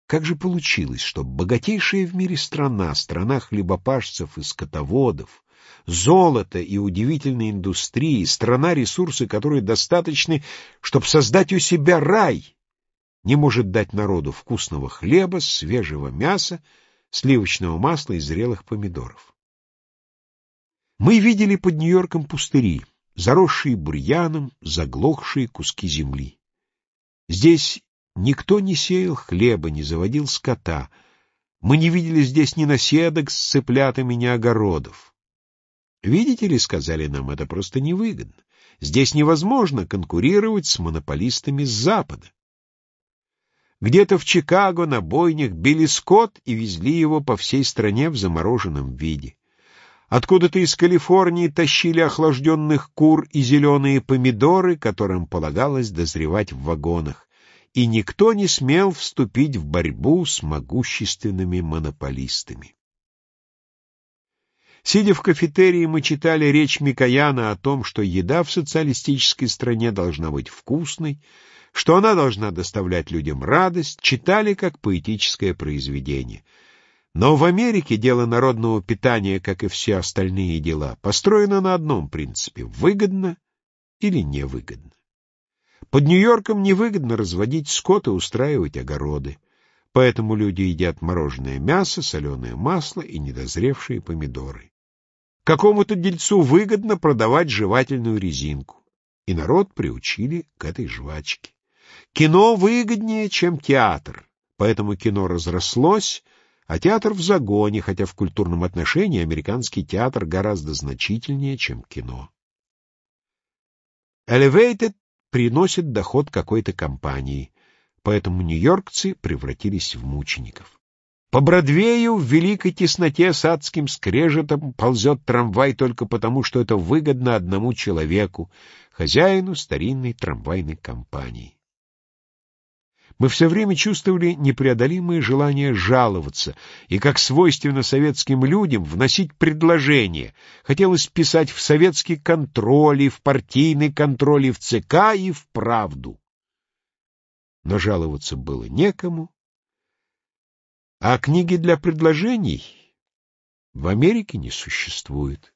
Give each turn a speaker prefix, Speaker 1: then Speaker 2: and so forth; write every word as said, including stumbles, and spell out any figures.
Speaker 1: Как же получилось, что богатейшая в мире страна, страна хлебопашцев и скотоводов, золота и удивительной индустрии, страна, ресурсы которой достаточны, чтобы создать у себя рай, не может дать народу вкусного хлеба, свежего мяса, сливочного масла и зрелых помидоров? Мы видели под Нью-Йорком пустыри, заросшие бурьяном, заглохшие куски земли. Здесь никто не сеял хлеба, не заводил скота. Мы не видели здесь ни наседок с цыплятами, ни огородов. Видите ли, сказали нам, это просто невыгодно. Здесь невозможно конкурировать с монополистами с Запада. Где-то в Чикаго на бойнях били скот и везли его по всей стране в замороженном виде. Откуда-то из Калифорнии тащили охлажденных кур и зеленые помидоры, которым полагалось дозревать в вагонах, и никто не смел вступить в борьбу с могущественными монополистами. Сидя в кафетерии, мы читали речь Микояна о том, что еда в социалистической стране должна быть вкусной, что она должна доставлять людям радость, читали как поэтическое произведение. Но в Америке дело народного питания, как и все остальные дела, построено на одном принципе — выгодно или невыгодно. Под Нью-Йорком невыгодно разводить скот и устраивать огороды, поэтому люди едят мороженое мясо, соленое масло и недозревшие помидоры. Какому-то дельцу выгодно продавать жевательную резинку, и народ приучили к этой жвачке. Кино выгоднее, чем театр, поэтому кино разрослось, а театр в загоне, хотя в культурном отношении американский театр гораздо значительнее, чем кино. Elevated приносит доход какой-то компании, поэтому нью-йоркцы превратились в мучеников. По Бродвею в великой тесноте с адским скрежетом ползет трамвай только потому, что это выгодно одному человеку, хозяину старинной трамвайной компании. Мы все время чувствовали непреодолимое желание жаловаться и, как свойственно советским людям, вносить предложения. Хотелось писать в советский контроль, и в партийный контроль, и в ЦК, и в «Правду». Но жаловаться было некому, а книги для предложений в Америке не существует.